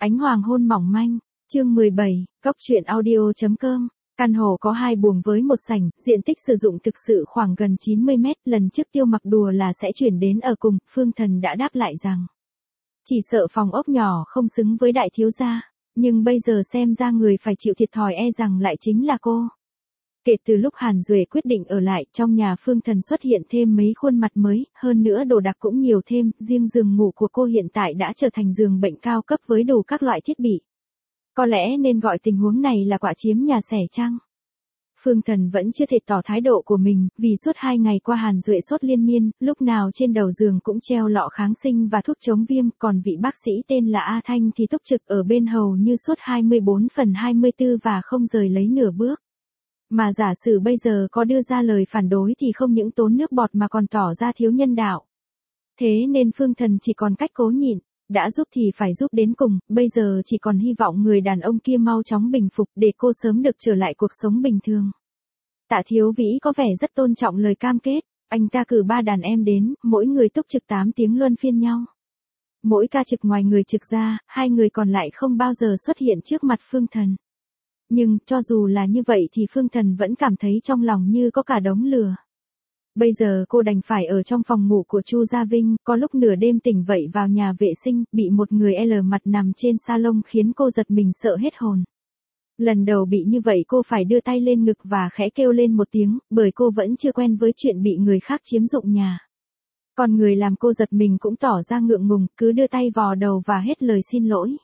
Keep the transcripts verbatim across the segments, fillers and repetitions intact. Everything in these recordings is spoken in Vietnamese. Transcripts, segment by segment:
Ánh hoàng hôn mỏng manh, chương mười bảy, Cốc truyện audio chấm com. Căn hộ có hai buồng với một sảnh, diện tích sử dụng thực sự khoảng gần chín mươi mét, lần trước Tiêu Mặc đùa là sẽ chuyển đến ở cùng, Phương Thần đã đáp lại rằng chỉ sợ phòng ốc nhỏ không xứng với đại thiếu gia, nhưng bây giờ xem ra người phải chịu thiệt thòi e rằng lại chính là cô. Kể từ lúc Hàn Duệ quyết định ở lại, trong nhà Phương Thần xuất hiện thêm mấy khuôn mặt mới, hơn nữa đồ đạc cũng nhiều thêm, riêng giường ngủ của cô hiện tại đã trở thành giường bệnh cao cấp với đủ các loại thiết bị. Có lẽ nên gọi tình huống này là quả chiếm nhà xẻ chăng? Phương Thần vẫn chưa thể tỏ thái độ của mình, vì suốt hai ngày qua Hàn Duệ sốt liên miên, lúc nào trên đầu giường cũng treo lọ kháng sinh và thuốc chống viêm, còn vị bác sĩ tên là A Thanh thì túc trực ở bên hầu như suốt hai mươi bốn phần hai mươi tư và không rời lấy nửa bước. Mà giả sử bây giờ có đưa ra lời phản đối thì không những tốn nước bọt mà còn tỏ ra thiếu nhân đạo. Thế nên Phương Thần chỉ còn cách cố nhịn, đã giúp thì phải giúp đến cùng, bây giờ chỉ còn hy vọng người đàn ông kia mau chóng bình phục để cô sớm được trở lại cuộc sống bình thường. Tạ Thiếu Vĩ có vẻ rất tôn trọng lời cam kết, anh ta cử ba đàn em đến, mỗi người túc trực tám tiếng luân phiên nhau. Mỗi ca trực ngoài người trực ra, hai người còn lại không bao giờ xuất hiện trước mặt Phương Thần. Nhưng, cho dù là như vậy thì Phương Thần vẫn cảm thấy trong lòng như có cả đống lửa. Bây giờ cô đành phải ở trong phòng ngủ của Chu Gia Vinh, có lúc nửa đêm tỉnh vậy vào nhà vệ sinh, bị một người L mặt nằm trên salon khiến cô giật mình sợ hết hồn. Lần đầu bị như vậy cô phải đưa tay lên ngực và khẽ kêu lên một tiếng, bởi cô vẫn chưa quen với chuyện bị người khác chiếm dụng nhà. Còn người làm cô giật mình cũng tỏ ra ngượng ngùng, cứ đưa tay vò đầu và hết lời xin lỗi.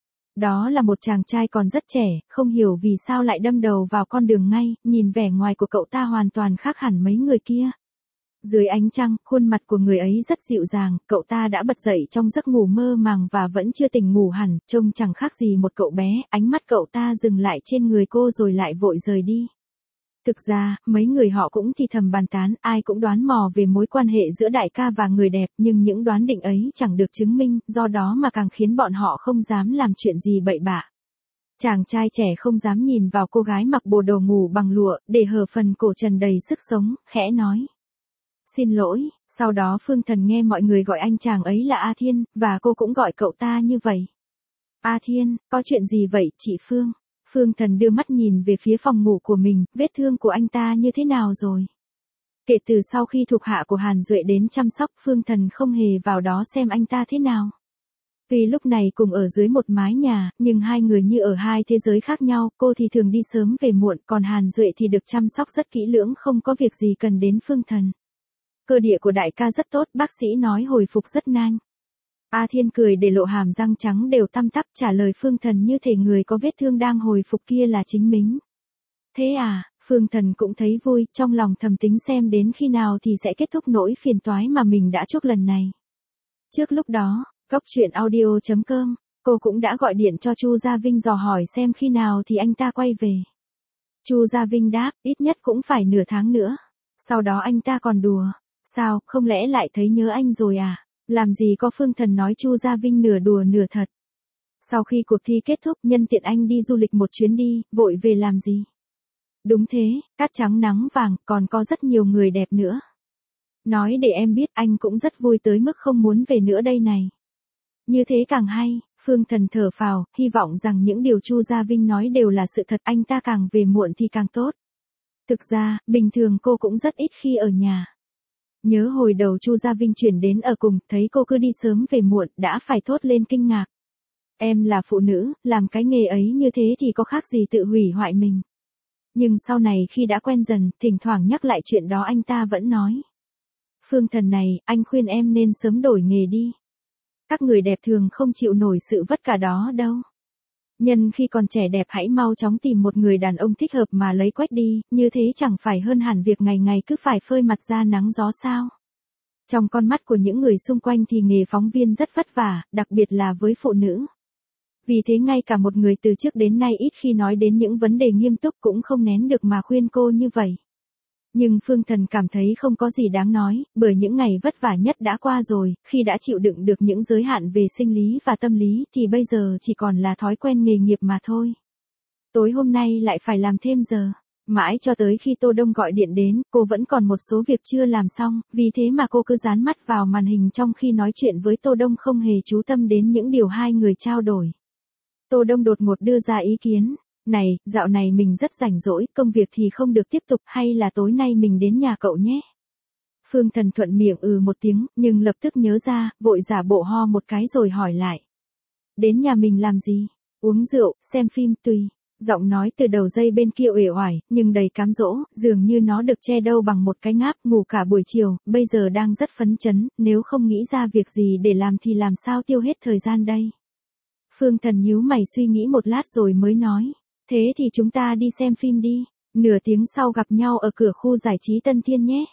Đó là một chàng trai còn rất trẻ, không hiểu vì sao lại đâm đầu vào con đường ngay, nhìn vẻ ngoài của cậu ta hoàn toàn khác hẳn mấy người kia. Dưới ánh trăng, khuôn mặt của người ấy rất dịu dàng, cậu ta đã bật dậy trong giấc ngủ mơ màng và vẫn chưa tỉnh ngủ hẳn, trông chẳng khác gì một cậu bé, ánh mắt cậu ta dừng lại trên người cô rồi lại vội rời đi. Thực ra, mấy người họ cũng thì thầm bàn tán, ai cũng đoán mò về mối quan hệ giữa đại ca và người đẹp, nhưng những đoán định ấy chẳng được chứng minh, do đó mà càng khiến bọn họ không dám làm chuyện gì bậy bạ. Chàng trai trẻ không dám nhìn vào cô gái mặc bộ đồ ngủ bằng lụa, để hở phần cổ trần đầy sức sống, khẽ nói: "Xin lỗi." Sau đó Phương Thần nghe mọi người gọi anh chàng ấy là A Thiên, và cô cũng gọi cậu ta như vậy. "A Thiên, có chuyện gì vậy, chị Phương?" Phương Thần đưa mắt nhìn về phía phòng ngủ của mình, vết thương của anh ta như thế nào rồi? Kể từ sau khi thuộc hạ của Hàn Duệ đến chăm sóc, Phương Thần không hề vào đó xem anh ta thế nào. Vì lúc này cùng ở dưới một mái nhà, nhưng hai người như ở hai thế giới khác nhau, cô thì thường đi sớm về muộn, còn Hàn Duệ thì được chăm sóc rất kỹ lưỡng, không có việc gì cần đến Phương Thần. Cơ địa của đại ca rất tốt, bác sĩ nói hồi phục rất nhanh. A Thiên cười để lộ hàm răng trắng đều tăm tắp, trả lời Phương Thần như thể người có vết thương đang hồi phục kia là chính mình. Thế à, Phương Thần cũng thấy vui, trong lòng thầm tính xem đến khi nào thì sẽ kết thúc nỗi phiền toái mà mình đã chuốc lần này. Trước lúc đó, Cốc truyện audio chấm com, cô cũng đã gọi điện cho Chu Gia Vinh dò hỏi xem khi nào thì anh ta quay về. Chu Gia Vinh đáp, ít nhất cũng phải nửa tháng nữa. Sau đó anh ta còn đùa: "Sao, không lẽ lại thấy nhớ anh rồi à?" Làm gì có, Phương Thần nói Chu Gia Vinh nửa đùa nửa thật. Sau khi cuộc thi kết thúc, nhân tiện anh đi du lịch một chuyến đi, vội về làm gì? Đúng thế, cát trắng nắng vàng, còn có rất nhiều người đẹp nữa. Nói để em biết, anh cũng rất vui tới mức không muốn về nữa đây này. Như thế càng hay, Phương Thần thở phào, hy vọng rằng những điều Chu Gia Vinh nói đều là sự thật, anh ta càng về muộn thì càng tốt. Thực ra, bình thường cô cũng rất ít khi ở nhà. Nhớ hồi đầu Chu Gia Vinh chuyển đến ở cùng, thấy cô cứ đi sớm về muộn, đã phải thốt lên kinh ngạc. Em là phụ nữ, làm cái nghề ấy như thế thì có khác gì tự hủy hoại mình. Nhưng sau này khi đã quen dần, thỉnh thoảng nhắc lại chuyện đó anh ta vẫn nói: "Phương Thần này, anh khuyên em nên sớm đổi nghề đi. Các người đẹp thường không chịu nổi sự vất vả đó đâu. Nhân khi còn trẻ đẹp hãy mau chóng tìm một người đàn ông thích hợp mà lấy quách đi, như thế chẳng phải hơn hẳn việc ngày ngày cứ phải phơi mặt ra nắng gió sao?" Trong con mắt của những người xung quanh thì nghề phóng viên rất vất vả, đặc biệt là với phụ nữ. Vì thế ngay cả một người từ trước đến nay ít khi nói đến những vấn đề nghiêm túc cũng không nén được mà khuyên cô như vậy. Nhưng Phương Thần cảm thấy không có gì đáng nói, bởi những ngày vất vả nhất đã qua rồi, khi đã chịu đựng được những giới hạn về sinh lý và tâm lý thì bây giờ chỉ còn là thói quen nghề nghiệp mà thôi. Tối hôm nay lại phải làm thêm giờ. Mãi cho tới khi Tô Đông gọi điện đến, cô vẫn còn một số việc chưa làm xong, vì thế mà cô cứ dán mắt vào màn hình trong khi nói chuyện với Tô Đông, không hề chú tâm đến những điều hai người trao đổi. Tô Đông đột ngột đưa ra ý kiến. Này, dạo này mình rất rảnh rỗi, công việc thì không được tiếp tục, hay là tối nay mình đến nhà cậu nhé. Phương Thần thuận miệng ừ một tiếng, nhưng lập tức nhớ ra, vội giả bộ ho một cái rồi hỏi lại. Đến nhà mình làm gì? Uống rượu, xem phim, tùy. Giọng nói từ đầu dây bên kia uể oải, nhưng đầy cám dỗ, dường như nó được che đâu bằng một cái ngáp, ngủ cả buổi chiều, bây giờ đang rất phấn chấn, nếu không nghĩ ra việc gì để làm thì làm sao tiêu hết thời gian đây. Phương Thần nhíu mày suy nghĩ một lát rồi mới nói, thế thì chúng ta đi xem phim đi, nửa tiếng sau gặp nhau ở cửa khu giải trí Tân Thiên nhé.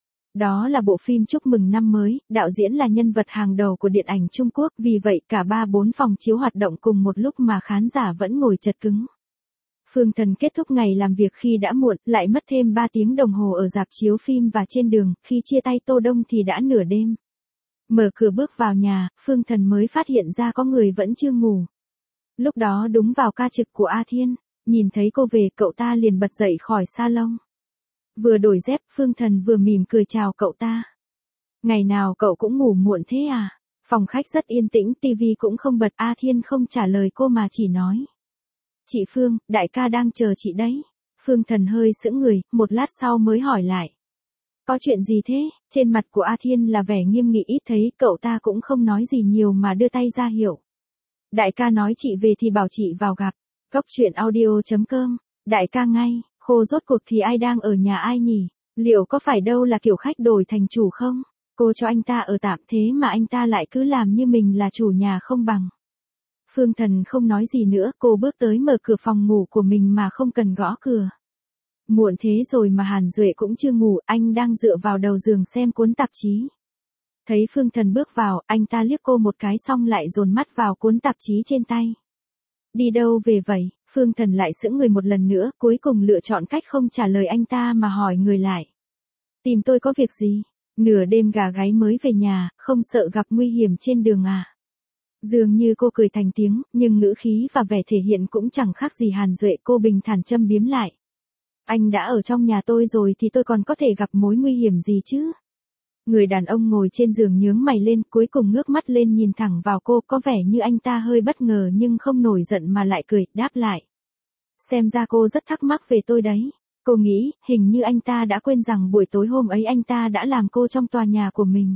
Đó là bộ phim chúc mừng năm mới, đạo diễn là nhân vật hàng đầu của điện ảnh Trung Quốc, vì vậy cả ba bốn phòng chiếu hoạt động cùng một lúc mà khán giả vẫn ngồi chật cứng. Phương Thần kết thúc ngày làm việc khi đã muộn, lại mất thêm ba tiếng đồng hồ ở rạp chiếu phim và trên đường, khi chia tay Tô Đông thì đã nửa đêm. Mở cửa bước vào nhà, Phương Thần mới phát hiện ra có người vẫn chưa ngủ. Lúc đó đúng vào ca trực của A Thiên, nhìn thấy cô về cậu ta liền bật dậy khỏi salon. Vừa đổi dép, Phương Thần vừa mỉm cười chào cậu ta. Ngày nào cậu cũng ngủ muộn thế à? Phòng khách rất yên tĩnh, tivi cũng không bật, A Thiên không trả lời cô mà chỉ nói. Chị Phương, đại ca đang chờ chị đấy. Phương Thần hơi sững người, một lát sau mới hỏi lại. Có chuyện gì thế? Trên mặt của A Thiên là vẻ nghiêm nghị, ít thấy cậu ta cũng không nói gì nhiều mà đưa tay ra hiệu. Đại ca nói chị về thì bảo chị vào gặp. Góc truyện audio chấm com. Đại ca ngay, khô rốt cuộc thì ai đang ở nhà ai nhỉ? Liệu có phải đâu là kiểu khách đổi thành chủ không? Cô cho anh ta ở tạm thế mà anh ta lại cứ làm như mình là chủ nhà không bằng. Phương Thần không nói gì nữa, cô bước tới mở cửa phòng ngủ của mình mà không cần gõ cửa. Muộn thế rồi mà Hàn Duệ cũng chưa ngủ, anh đang dựa vào đầu giường xem cuốn tạp chí. Thấy Phương Thần bước vào, anh ta liếc cô một cái xong lại dồn mắt vào cuốn tạp chí trên tay. Đi đâu về vậy? Phương Thần lại sững người một lần nữa, cuối cùng lựa chọn cách không trả lời anh ta mà hỏi người lại. Tìm tôi có việc gì? Nửa đêm gà gáy mới về nhà, không sợ gặp nguy hiểm trên đường à? Dường như cô cười thành tiếng, nhưng ngữ khí và vẻ thể hiện cũng chẳng khác gì Hàn Duệ, cô bình thản châm biếm lại. Anh đã ở trong nhà tôi rồi thì tôi còn có thể gặp mối nguy hiểm gì chứ? Người đàn ông ngồi trên giường nhướng mày lên, cuối cùng ngước mắt lên nhìn thẳng vào cô, có vẻ như anh ta hơi bất ngờ nhưng không nổi giận mà lại cười, đáp lại. Xem ra cô rất thắc mắc về tôi đấy. Cô nghĩ, hình như anh ta đã quên rằng buổi tối hôm ấy anh ta đã làm cô trong tòa nhà của mình.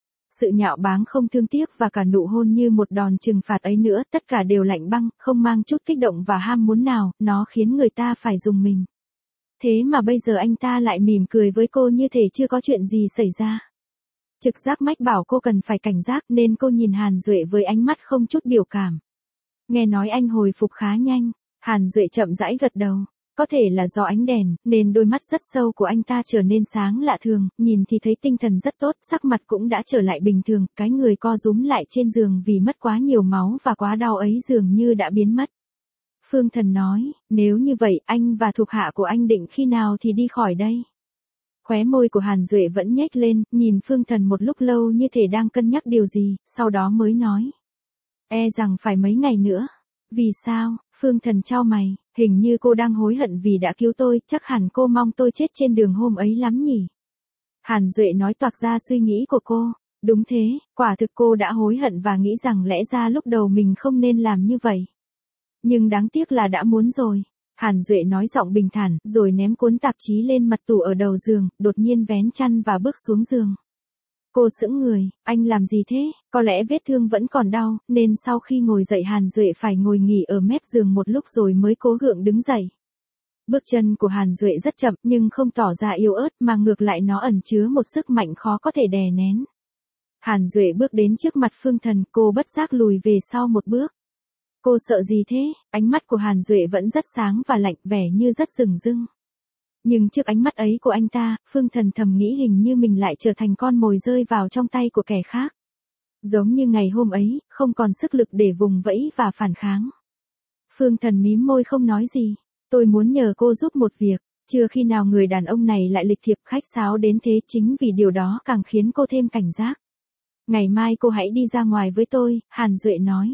Sự nhạo báng không thương tiếc và cả nụ hôn như một đòn trừng phạt ấy nữa, tất cả đều lạnh băng, không mang chút kích động và ham muốn nào, nó khiến người ta phải rùng mình. Thế mà bây giờ anh ta lại mỉm cười với cô như thể chưa có chuyện gì xảy ra. Trực giác mách bảo cô cần phải cảnh giác nên cô nhìn Hàn Duệ với ánh mắt không chút biểu cảm. Nghe nói anh hồi phục khá nhanh, Hàn Duệ chậm rãi gật đầu. Có thể là do ánh đèn, nên đôi mắt rất sâu của anh ta trở nên sáng lạ thường, nhìn thì thấy tinh thần rất tốt, sắc mặt cũng đã trở lại bình thường, cái người co rúm lại trên giường vì mất quá nhiều máu và quá đau ấy dường như đã biến mất. Phương Thần nói, nếu như vậy anh và thuộc hạ của anh định khi nào thì đi khỏi đây? Khóe môi của Hàn Duệ vẫn nhếch lên, nhìn Phương Thần một lúc lâu như thể đang cân nhắc điều gì, sau đó mới nói. E rằng phải mấy ngày nữa. Vì sao? Phương Thần chau mày, hình như cô đang hối hận vì đã cứu tôi, chắc hẳn cô mong tôi chết trên đường hôm ấy lắm nhỉ? Hàn Duệ nói toạc ra suy nghĩ của cô. Đúng thế, quả thực cô đã hối hận và nghĩ rằng lẽ ra lúc đầu mình không nên làm như vậy. Nhưng đáng tiếc là đã muốn rồi. Hàn Duệ nói giọng bình thản, rồi ném cuốn tạp chí lên mặt tủ ở đầu giường, đột nhiên vén chăn và bước xuống giường. Cô sững người, anh làm gì thế? Có lẽ vết thương vẫn còn đau, nên sau khi ngồi dậy Hàn Duệ phải ngồi nghỉ ở mép giường một lúc rồi mới cố gượng đứng dậy. Bước chân của Hàn Duệ rất chậm nhưng không tỏ ra yếu ớt mà ngược lại nó ẩn chứa một sức mạnh khó có thể đè nén. Hàn Duệ bước đến trước mặt Phương Thần, cô bất giác lùi về sau một bước. Cô sợ gì thế? Ánh mắt của Hàn Duệ vẫn rất sáng và lạnh, vẻ như rất rừng rưng. Nhưng trước ánh mắt ấy của anh ta, Phương Thần thầm nghĩ hình như mình lại trở thành con mồi rơi vào trong tay của kẻ khác. Giống như ngày hôm ấy, không còn sức lực để vùng vẫy và phản kháng. Phương Thần mím môi không nói gì. Tôi muốn nhờ cô giúp một việc. Chưa khi nào người đàn ông này lại lịch thiệp khách sáo đến thế, chính vì điều đó càng khiến cô thêm cảnh giác. Ngày mai cô hãy đi ra ngoài với tôi, Hàn Duệ nói.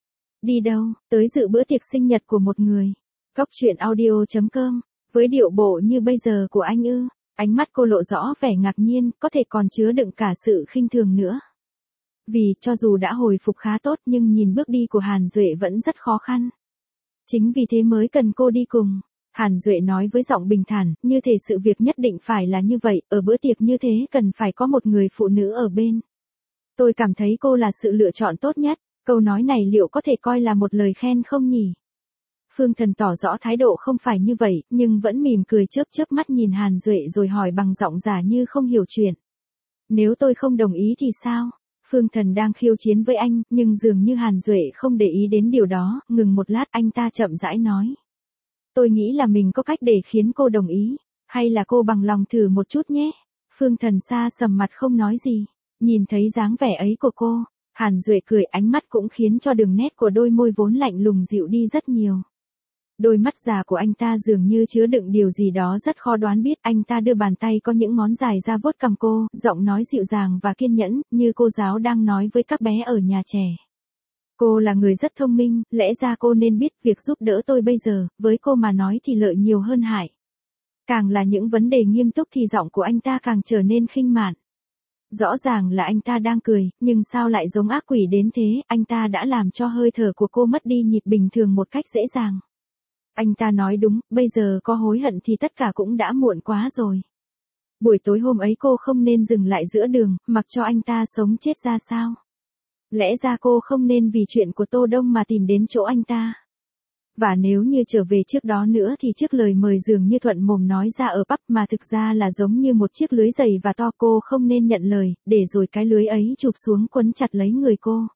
Đi đâu? Tới dự bữa tiệc sinh nhật của một người. Góc truyện audio chấm com. Với điệu bộ như bây giờ của anh ư? Ánh mắt cô lộ rõ vẻ ngạc nhiên, có thể còn chứa đựng cả sự khinh thường nữa. Vì cho dù đã hồi phục khá tốt nhưng nhìn bước đi của Hàn Duệ vẫn rất khó khăn. Chính vì thế mới cần cô đi cùng. Hàn Duệ nói với giọng bình thản, như thể sự việc nhất định phải là như vậy, ở bữa tiệc như thế cần phải có một người phụ nữ ở bên. Tôi cảm thấy cô là sự lựa chọn tốt nhất, câu nói này liệu có thể coi là một lời khen không nhỉ? Phương Thần tỏ rõ thái độ không phải như vậy, nhưng vẫn mỉm cười chớp chớp mắt nhìn Hàn Duệ rồi hỏi bằng giọng giả như không hiểu chuyện. Nếu tôi không đồng ý thì sao? Phương Thần đang khiêu chiến với anh, nhưng dường như Hàn Duệ không để ý đến điều đó, ngừng một lát anh ta chậm rãi nói. Tôi nghĩ là mình có cách để khiến cô đồng ý, hay là cô bằng lòng thử một chút nhé. Phương Thần xa sầm mặt không nói gì, nhìn thấy dáng vẻ ấy của cô, Hàn Duệ cười, ánh mắt cũng khiến cho đường nét của đôi môi vốn lạnh lùng dịu đi rất nhiều. Đôi mắt già của anh ta dường như chứa đựng điều gì đó rất khó đoán biết, anh ta đưa bàn tay có những ngón dài ra vuốt cằm cô, giọng nói dịu dàng và kiên nhẫn, như cô giáo đang nói với các bé ở nhà trẻ. Cô là người rất thông minh, lẽ ra cô nên biết việc giúp đỡ tôi bây giờ, với cô mà nói thì lợi nhiều hơn hại. Càng là những vấn đề nghiêm túc thì giọng của anh ta càng trở nên khinh mạn. Rõ ràng là anh ta đang cười, nhưng sao lại giống ác quỷ đến thế, anh ta đã làm cho hơi thở của cô mất đi nhịp bình thường một cách dễ dàng. Anh ta nói đúng, bây giờ có hối hận thì tất cả cũng đã muộn quá rồi. Buổi tối hôm ấy cô không nên dừng lại giữa đường, mặc cho anh ta sống chết ra sao. Lẽ ra cô không nên vì chuyện của Tô Đông mà tìm đến chỗ anh ta. Và nếu như trở về trước đó nữa thì chiếc lời mời dường như thuận mồm nói ra ở pub mà thực ra là giống như một chiếc lưới dày và to, cô không nên nhận lời, để rồi cái lưới ấy chụp xuống quấn chặt lấy người cô.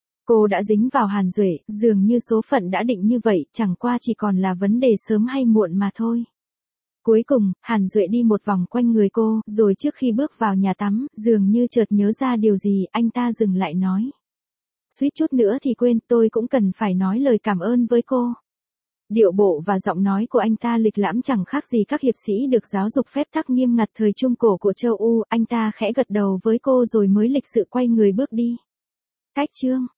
Cô đã dính vào Hàn Duệ, dường như số phận đã định như vậy, chẳng qua chỉ còn là vấn đề sớm hay muộn mà thôi. Cuối cùng, Hàn Duệ đi một vòng quanh người cô, rồi trước khi bước vào nhà tắm, dường như chợt nhớ ra điều gì, anh ta dừng lại nói. Suýt chút nữa thì quên, tôi cũng cần phải nói lời cảm ơn với cô. Điệu bộ và giọng nói của anh ta lịch lãm chẳng khác gì các hiệp sĩ được giáo dục phép tắc nghiêm ngặt thời Trung Cổ của châu Âu, anh ta khẽ gật đầu với cô rồi mới lịch sự quay người bước đi. Cách chương